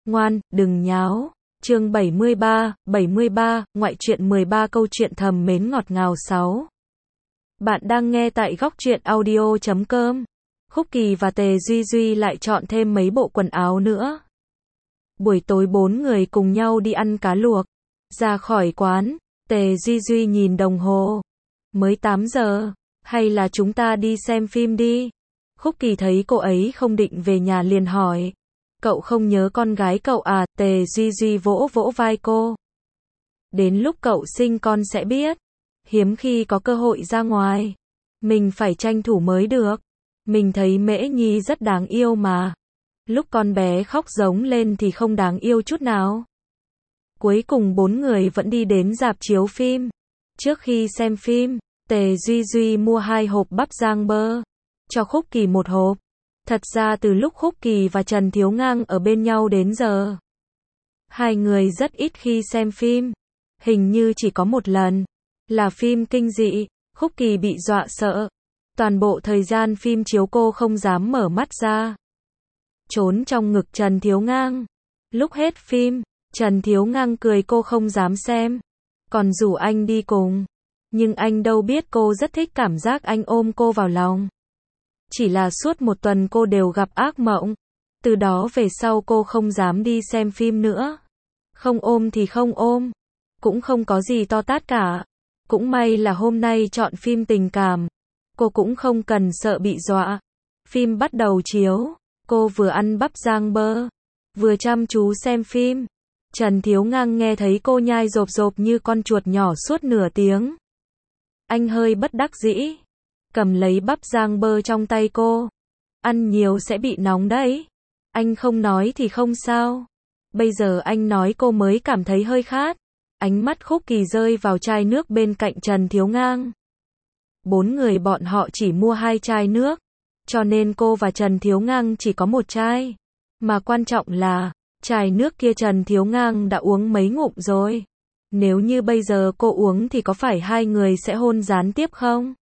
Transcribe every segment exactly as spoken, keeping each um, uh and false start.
Ngoan, đừng nháo. Chương bảy mươi ba, bảy mươi ba, ngoại truyện mười ba câu chuyện thầm mến ngọt ngào sáu. Bạn đang nghe tại góc truyện audio chấm com. Khúc Kỳ và Tề Duy Duy lại chọn thêm mấy bộ quần áo nữa. Buổi tối bốn người cùng nhau đi ăn cá luộc. Ra khỏi quán, Tề Duy Duy nhìn đồng hồ. Mới tám giờ, hay là chúng ta đi xem phim đi? Khúc Kỳ thấy cô ấy không định về nhà liền hỏi. Cậu không nhớ con gái cậu à? Tề Duy Duy vỗ vỗ vai cô. Đến lúc cậu sinh con sẽ biết. Hiếm khi có cơ hội ra ngoài. Mình phải tranh thủ mới được. Mình thấy Mễ Nhi rất đáng yêu mà. Lúc con bé khóc giống lên thì không đáng yêu chút nào. Cuối cùng bốn người vẫn đi đến rạp chiếu phim. Trước khi xem phim, Tề Duy Duy mua hai hộp bắp rang bơ. Cho Khúc Kỳ một hộp. Thật ra từ lúc Khúc Kỳ và Trần Thiếu Ngang ở bên nhau đến giờ, hai người rất ít khi xem phim. Hình như chỉ có một lần, là phim kinh dị, Khúc Kỳ bị dọa sợ. Toàn bộ thời gian phim chiếu cô không dám mở mắt ra. Trốn trong ngực Trần Thiếu Ngang. Lúc hết phim, Trần Thiếu Ngang cười cô không dám xem. Còn rủ anh đi cùng. Nhưng anh đâu biết cô rất thích cảm giác anh ôm cô vào lòng. Chỉ là suốt một tuần cô đều gặp ác mộng. Từ đó về sau cô không dám đi xem phim nữa. Không ôm thì không ôm. Cũng không có gì to tát cả. Cũng may là hôm nay chọn phim tình cảm. Cô cũng không cần sợ bị dọa. Phim bắt đầu chiếu. Cô vừa ăn bắp rang bơ, vừa chăm chú xem phim. Trần Thiếu Ngang nghe thấy cô nhai rộp rộp như con chuột nhỏ suốt nửa tiếng. Anh hơi bất đắc dĩ. Cầm lấy bắp rang bơ trong tay cô. Ăn nhiều sẽ bị nóng đấy. Anh không nói thì không sao. Bây giờ anh nói cô mới cảm thấy hơi khát. Ánh mắt Khúc Kỳ rơi vào chai nước bên cạnh Trần Thiếu Ngang. Bốn người bọn họ chỉ mua hai chai nước. Cho nên cô và Trần Thiếu Ngang chỉ có một chai. Mà quan trọng là, chai nước kia Trần Thiếu Ngang đã uống mấy ngụm rồi. Nếu như bây giờ cô uống thì có phải hai người sẽ hôn gián tiếp không?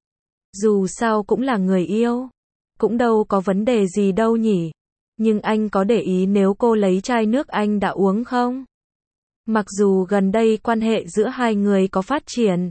Dù sao cũng là người yêu. Cũng đâu có vấn đề gì đâu nhỉ. Nhưng anh có để ý nếu cô lấy chai nước anh đã uống không? Mặc dù gần đây quan hệ giữa hai người có phát triển.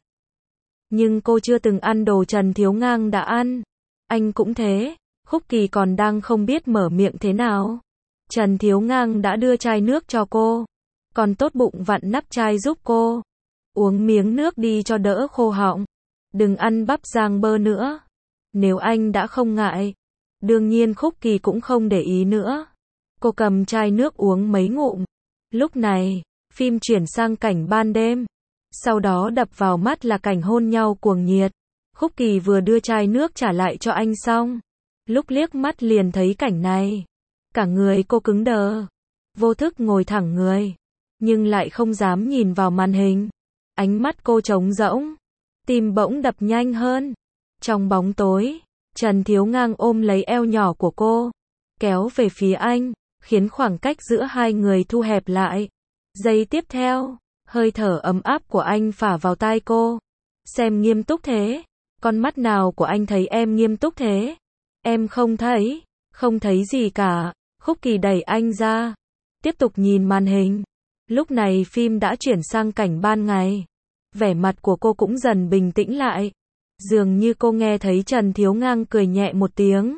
Nhưng cô chưa từng ăn đồ Trần Thiếu Ngang đã ăn. Anh cũng thế. Khúc Kỳ còn đang không biết mở miệng thế nào. Trần Thiếu Ngang đã đưa chai nước cho cô. Còn tốt bụng vặn nắp chai giúp cô. Uống miếng nước đi cho đỡ khô họng. Đừng ăn bắp rang bơ nữa. Nếu anh đã không ngại. Đương nhiên Khúc Kỳ cũng không để ý nữa. Cô cầm chai nước uống mấy ngụm. Lúc này, phim chuyển sang cảnh ban đêm. Sau đó đập vào mắt là cảnh hôn nhau cuồng nhiệt. Khúc Kỳ vừa đưa chai nước trả lại cho anh xong. Lúc liếc mắt liền thấy cảnh này. Cả người cô cứng đờ. Vô thức ngồi thẳng người. Nhưng lại không dám nhìn vào màn hình. Ánh mắt cô trống rỗng. Tim bỗng đập nhanh hơn. Trong bóng tối, Trần Thiếu Ngang ôm lấy eo nhỏ của cô. Kéo về phía anh. Khiến khoảng cách giữa hai người thu hẹp lại. Giây tiếp theo, hơi thở ấm áp của anh phả vào tai cô. Xem nghiêm túc thế. Con mắt nào của anh thấy em nghiêm túc thế? Em không thấy. Không thấy gì cả. Khúc Kỳ đẩy anh ra. Tiếp tục nhìn màn hình. Lúc này phim đã chuyển sang cảnh ban ngày. Vẻ mặt của cô cũng dần bình tĩnh lại. Dường như cô nghe thấy Trần Thiếu Ngang cười nhẹ một tiếng.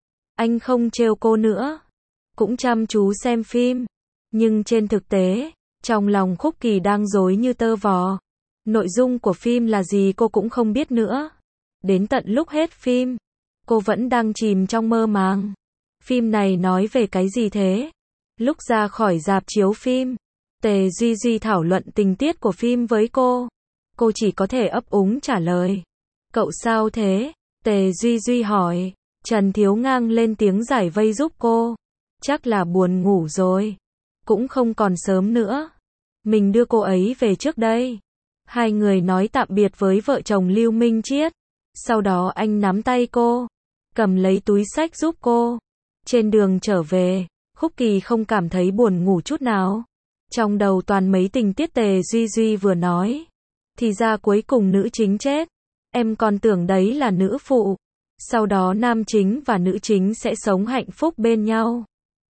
Anh không trêu cô nữa. Cũng chăm chú xem phim. Nhưng trên thực tế, trong lòng Khúc Kỳ đang rối như tơ vò. Nội dung của phim là gì cô cũng không biết nữa. Đến tận lúc hết phim, cô vẫn đang chìm trong mơ màng. Phim này nói về cái gì thế? Lúc ra khỏi rạp chiếu phim, Tề Duy Duy thảo luận tình tiết của phim với cô. Cô chỉ có thể ấp úng trả lời. Cậu sao thế? Tề Duy Duy hỏi. Trần Thiếu Ngang lên tiếng giải vây giúp cô. Chắc là buồn ngủ rồi. Cũng không còn sớm nữa. Mình đưa cô ấy về trước đây. Hai người nói tạm biệt với vợ chồng Lưu Minh Triết. Sau đó anh nắm tay cô. Cầm lấy túi xách giúp cô. Trên đường trở về, Khúc Kỳ không cảm thấy buồn ngủ chút nào. Trong đầu toàn mấy tình tiết Tề Duy Duy vừa nói. Thì ra cuối cùng nữ chính chết. Em còn tưởng đấy là nữ phụ. Sau đó nam chính và nữ chính sẽ sống hạnh phúc bên nhau.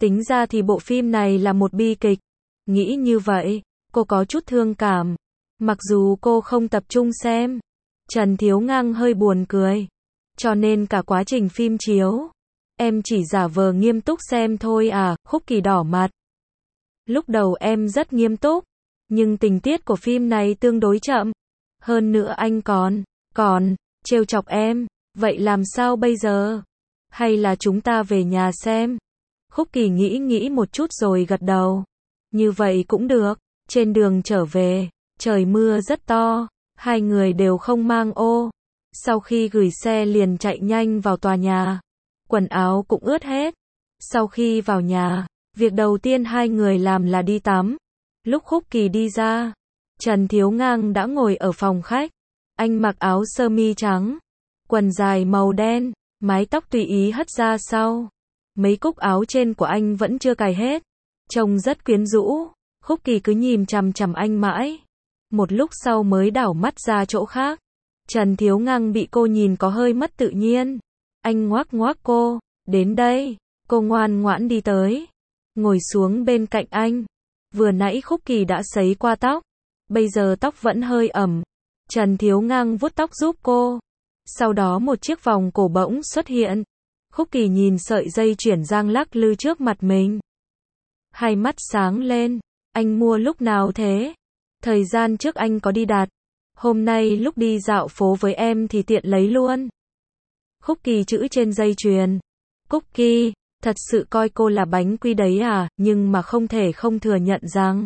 Tính ra thì bộ phim này là một bi kịch. Nghĩ như vậy, cô có chút thương cảm. Mặc dù cô không tập trung xem. Trần Thiếu Ngang hơi buồn cười. Cho nên cả quá trình phim chiếu, em chỉ giả vờ nghiêm túc xem thôi à, Khúc Kỳ đỏ mặt. Lúc đầu em rất nghiêm túc, nhưng tình tiết của phim này tương đối chậm. Hơn nữa anh còn, còn, trêu chọc em, vậy làm sao bây giờ? Hay là chúng ta về nhà xem? Khúc Kỳ nghĩ nghĩ một chút rồi gật đầu. Như vậy cũng được. Trên đường trở về, trời mưa rất to, hai người đều không mang ô. Sau khi gửi xe liền chạy nhanh vào tòa nhà. Quần áo cũng ướt hết. Sau khi vào nhà, việc đầu tiên hai người làm là đi tắm. Lúc Khúc Kỳ đi ra, Trần Thiếu Ngang đã ngồi ở phòng khách. Anh mặc áo sơ mi trắng, quần dài màu đen, mái tóc tùy ý hất ra sau. Mấy cúc áo trên của anh vẫn chưa cài hết, trông rất quyến rũ. Khúc Kỳ cứ nhìn chằm chằm anh mãi. Một lúc sau mới đảo mắt ra chỗ khác. Trần Thiếu Ngang bị cô nhìn có hơi mất tự nhiên. Anh ngoác ngoác cô, đến đây. Cô ngoan ngoãn đi tới, ngồi xuống bên cạnh anh. Vừa nãy Khúc Kỳ đã sấy qua tóc, bây giờ tóc vẫn hơi ẩm. Trần Thiếu Ngang vuốt tóc giúp cô. Sau đó một chiếc vòng cổ bỗng xuất hiện. Khúc Kỳ nhìn sợi dây chuyền giang lắc lư trước mặt mình. Hai mắt sáng lên. Anh mua lúc nào thế? Thời gian trước anh có đi đặt. Hôm nay lúc đi dạo phố với em thì tiện lấy luôn. Khúc Kỳ chữ trên dây chuyền. Cookie, thật sự coi cô là bánh quy đấy à, nhưng mà không thể không thừa nhận rằng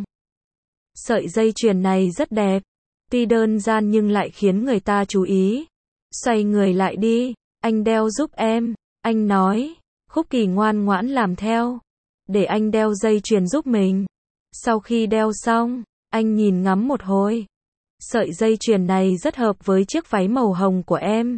sợi dây chuyền này rất đẹp. Tuy đơn giản nhưng lại khiến người ta chú ý. Xoay người lại đi, anh đeo giúp em. Anh nói. Khúc Kỳ ngoan ngoãn làm theo. Để anh đeo dây chuyền giúp mình. Sau khi đeo xong, anh nhìn ngắm một hồi. Sợi dây chuyền này rất hợp với chiếc váy màu hồng của em.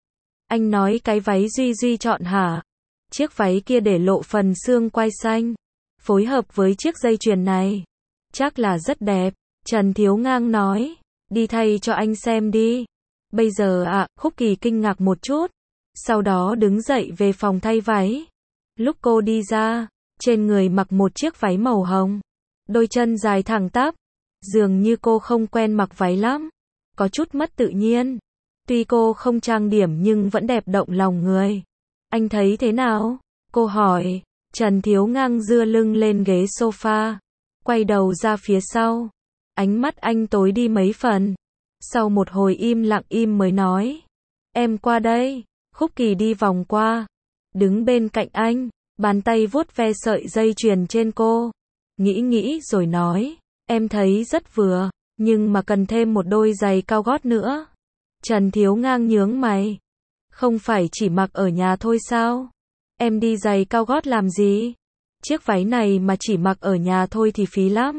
Anh nói cái váy Duy Duy chọn hả? Chiếc váy kia để lộ phần xương quai xanh, phối hợp với chiếc dây chuyền này, chắc là rất đẹp. Trần Thiếu Ngang nói, đi thay cho anh xem đi. Bây giờ ạ, à, Khúc Kỳ kinh ngạc một chút, sau đó đứng dậy về phòng thay váy. Lúc cô đi ra, trên người mặc một chiếc váy màu hồng, đôi chân dài thẳng tắp, dường như cô không quen mặc váy lắm, có chút mất tự nhiên. Tuy cô không trang điểm nhưng vẫn đẹp động lòng người. Anh thấy thế nào? Cô hỏi. Trần Thiếu Ngang dưa lưng lên ghế sofa, quay đầu ra phía sau. Ánh mắt anh tối đi mấy phần. Sau một hồi im lặng im mới nói. Em qua đây. Khúc Kỳ đi vòng qua, đứng bên cạnh anh, bàn tay vuốt ve sợi dây chuyền trên cô. Nghĩ nghĩ rồi nói. Em thấy rất vừa, nhưng mà cần thêm một đôi giày cao gót nữa. Trần Thiếu Ngang nhướng mày. Không phải chỉ mặc ở nhà thôi sao? Em đi giày cao gót làm gì? Chiếc váy này mà chỉ mặc ở nhà thôi thì phí lắm.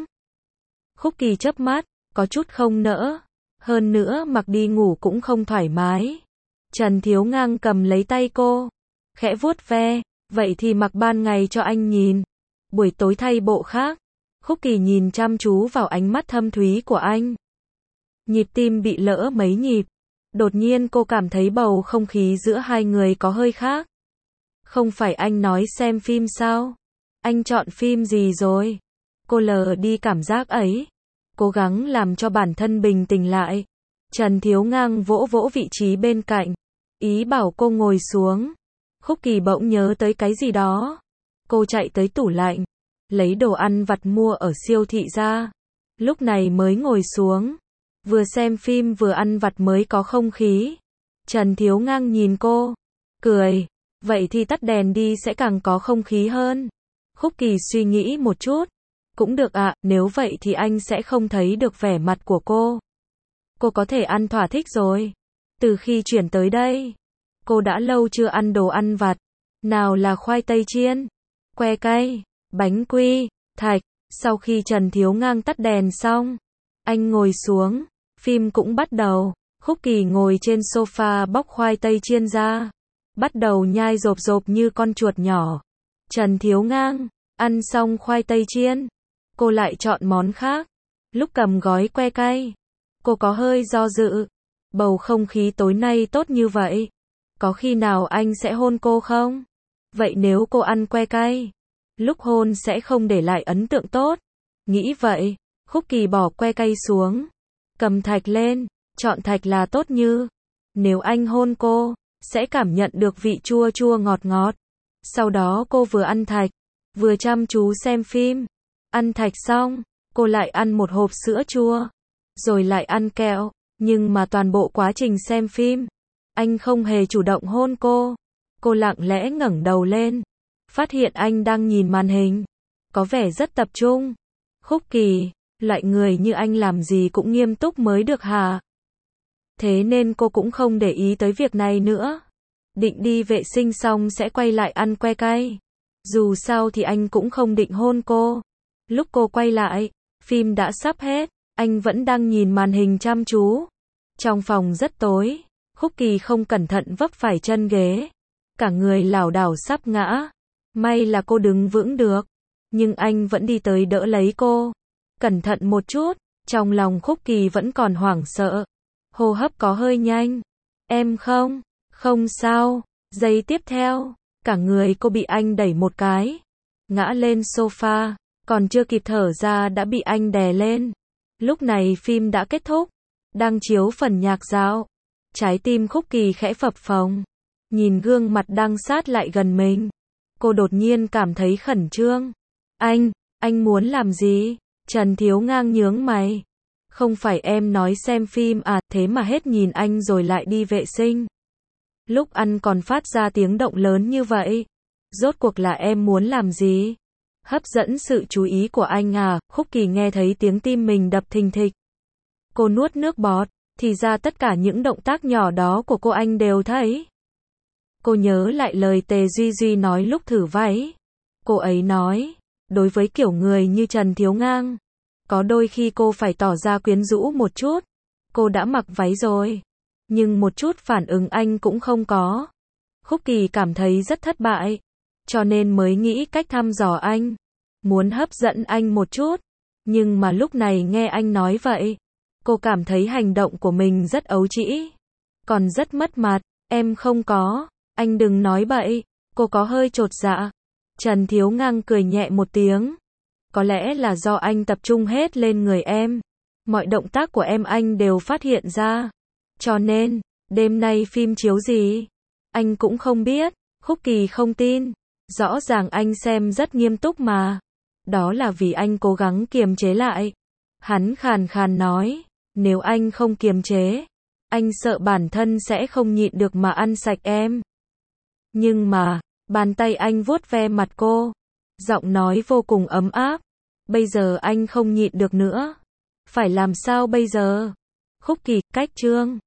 Khúc Kỳ chớp mắt, có chút không nỡ. Hơn nữa mặc đi ngủ cũng không thoải mái. Trần Thiếu Ngang cầm lấy tay cô, khẽ vuốt ve. Vậy thì mặc ban ngày cho anh nhìn, buổi tối thay bộ khác. Khúc Kỳ nhìn chăm chú vào ánh mắt thâm thúy của anh. Nhịp tim bị lỡ mấy nhịp. Đột nhiên cô cảm thấy bầu không khí giữa hai người có hơi khác. Không phải anh nói xem phim sao? Anh chọn phim gì rồi? Cô lờ đi cảm giác ấy, cố gắng làm cho bản thân bình tĩnh lại. Trần Thiếu Ngang vỗ vỗ vị trí bên cạnh, ý bảo cô ngồi xuống. Khúc Kỳ bỗng nhớ tới cái gì đó. Cô chạy tới tủ lạnh, lấy đồ ăn vặt mua ở siêu thị ra. Lúc này mới ngồi xuống. Vừa xem phim vừa ăn vặt mới có không khí. Trần Thiếu Ngang nhìn cô, cười. Vậy thì tắt đèn đi sẽ càng có không khí hơn. Khúc Kỳ suy nghĩ một chút. Cũng được ạ, à, nếu vậy thì anh sẽ không thấy được vẻ mặt của cô. Cô có thể ăn thỏa thích rồi. Từ khi chuyển tới đây, cô đã lâu chưa ăn đồ ăn vặt. Nào là khoai tây chiên, que cay, bánh quy, thạch. Sau khi Trần Thiếu Ngang tắt đèn xong, anh ngồi xuống. Phim cũng bắt đầu. Khúc Kỳ ngồi trên sofa bóc khoai tây chiên ra, bắt đầu nhai rộp rộp như con chuột nhỏ. Trần Thiếu Ngang ăn xong khoai tây chiên, cô lại chọn món khác. Lúc cầm gói que cay, cô có hơi do dự. Bầu không khí tối nay tốt như vậy, có khi nào anh sẽ hôn cô không? Vậy nếu cô ăn que cay, lúc hôn sẽ không để lại ấn tượng tốt. Nghĩ vậy, Khúc Kỳ bỏ que cây xuống, cầm thạch lên, chọn thạch là tốt như. Nếu anh hôn cô, sẽ cảm nhận được vị chua chua ngọt ngọt. Sau đó cô vừa ăn thạch, vừa chăm chú xem phim. Ăn thạch xong, cô lại ăn một hộp sữa chua, rồi lại ăn kẹo. Nhưng mà toàn bộ quá trình xem phim, anh không hề chủ động hôn cô. Cô lặng lẽ ngẩng đầu lên, phát hiện anh đang nhìn màn hình, có vẻ rất tập trung. Khúc Kỳ, loại người như anh làm gì cũng nghiêm túc mới được hả? Thế nên cô cũng không để ý tới việc này nữa. Định đi vệ sinh xong sẽ quay lại ăn que cay. Dù sao thì anh cũng không định hôn cô. Lúc cô quay lại, phim đã sắp hết, anh vẫn đang nhìn màn hình chăm chú. Trong phòng rất tối, Khúc Kỳ không cẩn thận vấp phải chân ghế, cả người lảo đảo sắp ngã. May là cô đứng vững được, nhưng anh vẫn đi tới đỡ lấy cô. Cẩn thận một chút, trong lòng Khúc Kỳ vẫn còn hoảng sợ. Hô hấp có hơi nhanh. Em không, không sao. Giây tiếp theo, cả người cô bị anh đẩy một cái, ngã lên sofa, còn chưa kịp thở ra đã bị anh đè lên. Lúc này phim đã kết thúc, đang chiếu phần nhạc dạo. Trái tim Khúc Kỳ khẽ phập phồng, nhìn gương mặt đang sát lại gần mình. Cô đột nhiên cảm thấy khẩn trương. Anh, anh muốn làm gì? Trần Thiếu Ngang nhướng mày. Không phải em nói xem phim à, thế mà hết nhìn anh rồi lại đi vệ sinh. Lúc ăn còn phát ra tiếng động lớn như vậy. Rốt cuộc là em muốn làm gì? Hấp dẫn sự chú ý của anh à? Khúc Kỳ nghe thấy tiếng tim mình đập thình thịch. Cô nuốt nước bọt, thì ra tất cả những động tác nhỏ đó của cô anh đều thấy. Cô nhớ lại lời Tề Duy Duy nói lúc thử váy. Cô ấy nói, đối với kiểu người như Trần Thiếu Ngang, có đôi khi cô phải tỏ ra quyến rũ một chút. Cô đã mặc váy rồi, nhưng một chút phản ứng anh cũng không có. Khúc Kỳ cảm thấy rất thất bại, cho nên mới nghĩ cách thăm dò anh, muốn hấp dẫn anh một chút. Nhưng mà lúc này nghe anh nói vậy, cô cảm thấy hành động của mình rất ấu trĩ, còn rất mất mặt. Em không có, anh đừng nói bậy. Cô có hơi chột dạ. Trần Thiếu Ngang cười nhẹ một tiếng. Có lẽ là do anh tập trung hết lên người em. Mọi động tác của em anh đều phát hiện ra. Cho nên, đêm nay phim chiếu gì? Anh cũng không biết. Khúc Kỳ không tin. Rõ ràng anh xem rất nghiêm túc mà. Đó là vì anh cố gắng kiềm chế lại. Hắn khàn khàn nói. Nếu anh không kiềm chế, anh sợ bản thân sẽ không nhịn được mà ăn sạch em. Nhưng mà, bàn tay anh vuốt ve mặt cô. Giọng nói vô cùng ấm áp. Bây giờ anh không nhịn được nữa. Phải làm sao bây giờ? Khúc Kỳ, cách chương.